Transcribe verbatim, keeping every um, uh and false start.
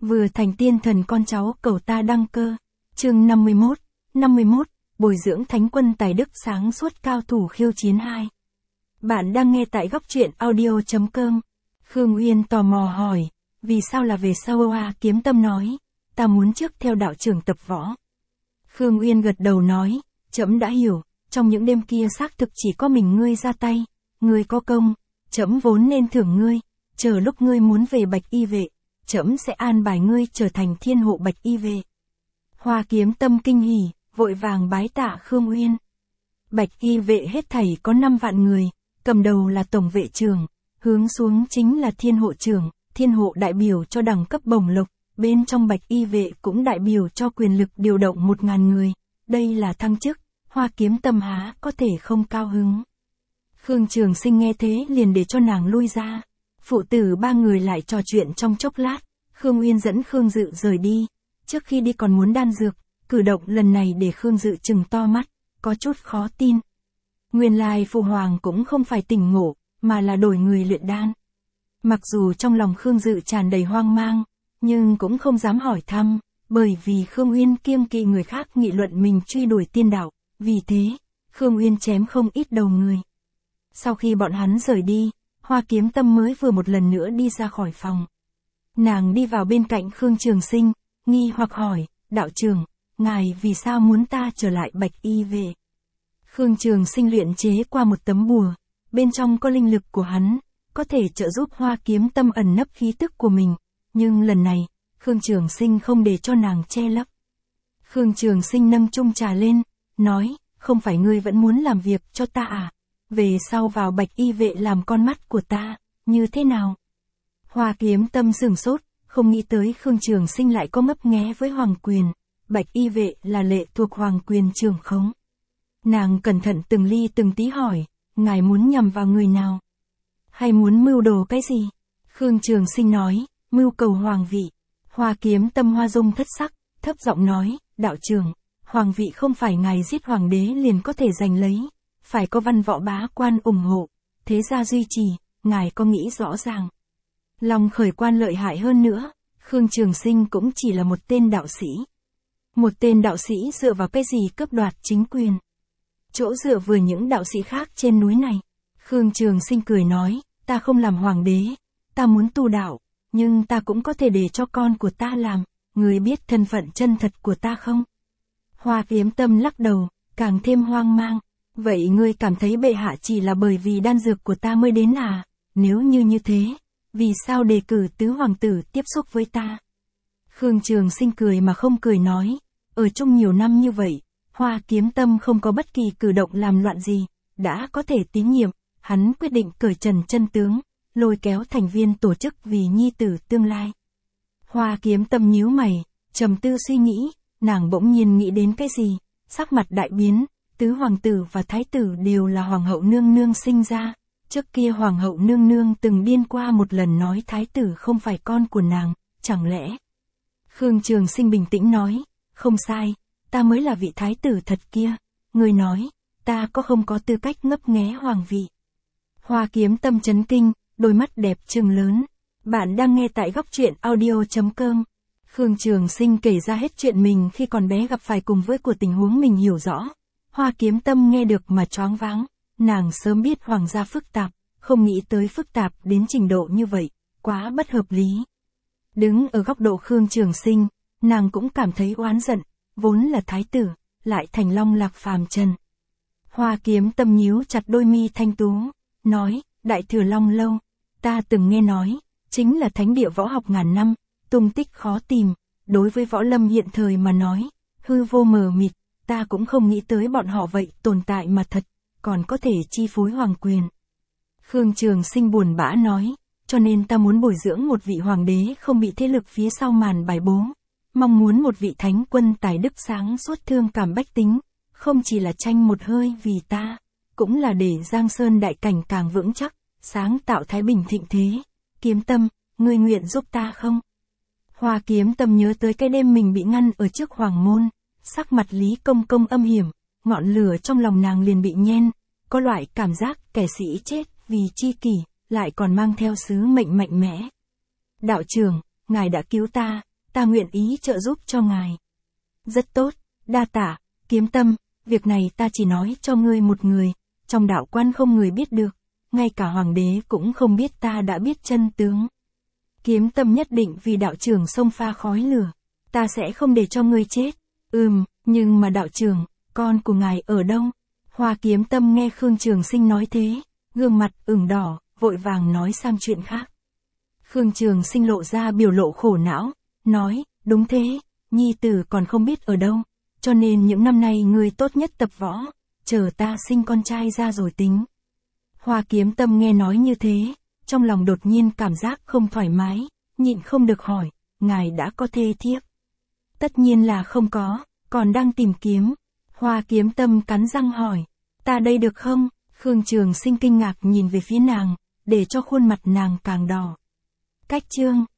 Vừa thành tiên thần con cháu cầu ta đăng cơ. Chương năm mươi mốt, năm mươi mốt, bồi dưỡng thánh quân tài đức sáng suốt cao thủ khiêu chiến hai. Bạn đang nghe tại góc truyện audio chấm com. Khương Uyên tò mò hỏi, vì sao là về sau? Hoa Kiếm Tâm nói, ta muốn trước theo đạo trưởng tập võ. Khương Uyên gật đầu nói, trẫm đã hiểu, trong những đêm kia xác thực chỉ có mình ngươi ra tay, ngươi có công, trẫm vốn nên thưởng ngươi, chờ lúc ngươi muốn về Bạch Y vệ, trẫm sẽ an bài ngươi trở thành thiên hộ Bạch Y vệ. Hoa Kiếm Tâm kinh hỉ, vội vàng bái tạ Khương Uyên. Bạch Y vệ hết thảy có năm vạn người, cầm đầu là tổng vệ trưởng, hướng xuống chính là thiên hộ trưởng, thiên hộ đại biểu cho đẳng cấp bổng lộc, bên trong Bạch Y vệ cũng đại biểu cho quyền lực điều động một ngàn người, đây là thăng chức, Hoa Kiếm Tâm há có thể không cao hứng. Khương Trường Sinh nghe thế liền để cho nàng lui ra. Phụ tử ba người lại trò chuyện trong chốc lát, Khương Uyên dẫn Khương Dự rời đi, trước khi đi còn muốn đan dược, cử động lần này để Khương Dự trừng to mắt, có chút khó tin. Nguyên lai Phụ Hoàng cũng không phải tỉnh ngộ, mà là đổi người luyện đan. Mặc dù trong lòng Khương Dự tràn đầy hoang mang, nhưng cũng không dám hỏi thăm, bởi vì Khương Uyên kiêng kỵ người khác nghị luận mình truy đuổi tiên đạo, vì thế, Khương Uyên chém không ít đầu người. Sau khi bọn hắn rời đi, Hoa Kiếm Tâm mới vừa một lần nữa đi ra khỏi phòng. Nàng đi vào bên cạnh Khương Trường Sinh, nghi hoặc hỏi, đạo trưởng, ngài vì sao muốn ta trở lại Bạch Y vệ? Khương Trường Sinh luyện chế qua một tấm bùa, bên trong có linh lực của hắn, có thể trợ giúp Hoa Kiếm Tâm ẩn nấp khí tức của mình, nhưng lần này, Khương Trường Sinh không để cho nàng che lấp. Khương Trường Sinh nâng chung trà lên, nói, không phải ngươi vẫn muốn làm việc cho ta à? Về sau vào Bạch Y vệ làm con mắt của ta, như thế nào? Hoa Kiếm Tâm sửng sốt, không nghĩ tới Khương Trường Sinh lại có ngấp nghé với Hoàng quyền, Bạch Y vệ là lệ thuộc Hoàng quyền trưởng khống. Nàng cẩn thận từng ly từng tí hỏi, ngài muốn nhằm vào người nào? Hay muốn mưu đồ cái gì? Khương Trường Sinh nói, mưu cầu hoàng vị. Hoa Kiếm Tâm hoa dung thất sắc, thấp giọng nói, đạo trưởng, hoàng vị không phải ngài giết hoàng đế liền có thể giành lấy, phải có văn võ bá quan ủng hộ, thế gia duy trì, ngài có nghĩ rõ ràng. Lòng khởi quan lợi hại hơn nữa, Khương Trường Sinh cũng chỉ là một tên đạo sĩ. Một tên đạo sĩ dựa vào cái gì cướp đoạt chính quyền? Chỗ dựa vừa những đạo sĩ khác trên núi này. Khương Trường Sinh cười nói, ta không làm hoàng đế, ta muốn tu đạo, nhưng ta cũng có thể để cho con của ta làm, người biết thân phận chân thật của ta không? Hoa Kiếm Tâm lắc đầu, càng thêm hoang mang. Vậy ngươi cảm thấy bệ hạ chỉ là bởi vì đan dược của ta mới đến à? Nếu như như thế, vì sao đề cử tứ hoàng tử tiếp xúc với ta? Khương Trường Sinh cười mà không cười nói, ở chung nhiều năm như vậy, Hoa Kiếm Tâm không có bất kỳ cử động làm loạn gì, đã có thể tín nhiệm, hắn quyết định cởi trần chân tướng, lôi kéo thành viên tổ chức vì nhi tử tương lai. Hoa Kiếm Tâm nhíu mày, trầm tư suy nghĩ, nàng bỗng nhiên nghĩ đến cái gì, sắc mặt đại biến. Tứ hoàng tử và thái tử đều là hoàng hậu nương nương sinh ra, trước kia hoàng hậu nương nương từng điên qua một lần nói thái tử không phải con của nàng, chẳng lẽ? Khương Trường Sinh bình tĩnh nói, không sai, ta mới là vị thái tử thật kia, người nói, ta có không có tư cách ngấp nghé hoàng vị. Hoa Kiếm Tâm chấn kinh, đôi mắt đẹp trừng lớn, bạn đang nghe tại góc truyện audio chấm com. Khương Trường Sinh kể ra hết chuyện mình khi còn bé gặp phải cùng với của tình huống mình hiểu rõ. Hoa Kiếm Tâm nghe được mà choáng váng, nàng sớm biết hoàng gia phức tạp, không nghĩ tới phức tạp đến trình độ như vậy, quá bất hợp lý. Đứng ở góc độ Khương Trường Sinh, nàng cũng cảm thấy oán giận, vốn là thái tử, lại thành long lạc phàm trần. Hoa Kiếm Tâm nhíu chặt đôi mi thanh tú, nói, đại thừa long lâu, ta từng nghe nói, chính là thánh địa võ học ngàn năm, tung tích khó tìm, đối với võ lâm hiện thời mà nói, hư vô mờ mịt. Ta cũng không nghĩ tới bọn họ vậy tồn tại mà thật, còn có thể chi phối hoàng quyền. Khương Trường Sinh buồn bã nói, cho nên ta muốn bồi dưỡng một vị hoàng đế không bị thế lực phía sau màn bài bố, mong muốn một vị thánh quân tài đức sáng suốt thương cảm bách tính, không chỉ là tranh một hơi vì ta, cũng là để Giang Sơn đại cảnh càng vững chắc, sáng tạo thái bình thịnh thế. Kiếm Tâm, ngươi nguyện giúp ta không? Hoa Kiếm Tâm nhớ tới cái đêm mình bị ngăn ở trước hoàng môn. Sắc mặt Lý Công Công âm hiểm, ngọn lửa trong lòng nàng liền bị nhen, có loại cảm giác kẻ sĩ chết vì chi kỷ, lại còn mang theo sứ mệnh mạnh mẽ. Đạo trưởng, ngài đã cứu ta, ta nguyện ý trợ giúp cho ngài. Rất tốt, đa tạ, Kiếm Tâm, việc này ta chỉ nói cho ngươi một người, trong đạo quan không người biết được, ngay cả hoàng đế cũng không biết ta đã biết chân tướng. Kiếm Tâm nhất định vì đạo trưởng xông pha khói lửa, ta sẽ không để cho ngươi chết. Ừm, nhưng mà đạo trưởng, con của ngài ở đâu? Hoa Kiếm Tâm nghe Khương Trường Sinh nói thế, gương mặt ửng đỏ, vội vàng nói sang chuyện khác. Khương Trường Sinh lộ ra biểu lộ khổ não, nói, đúng thế, nhi tử còn không biết ở đâu, cho nên những năm nay ngươi tốt nhất tập võ, chờ ta sinh con trai ra rồi tính. Hoa Kiếm Tâm nghe nói như thế, trong lòng đột nhiên cảm giác không thoải mái, nhịn không được hỏi, ngài đã có thê thiếp? Tất nhiên là không có, còn đang tìm kiếm. Hoa Kiếm Tâm cắn răng hỏi, ta đây được không? Khương Trường Sinh kinh ngạc nhìn về phía nàng, để cho khuôn mặt nàng càng đỏ. Cách chương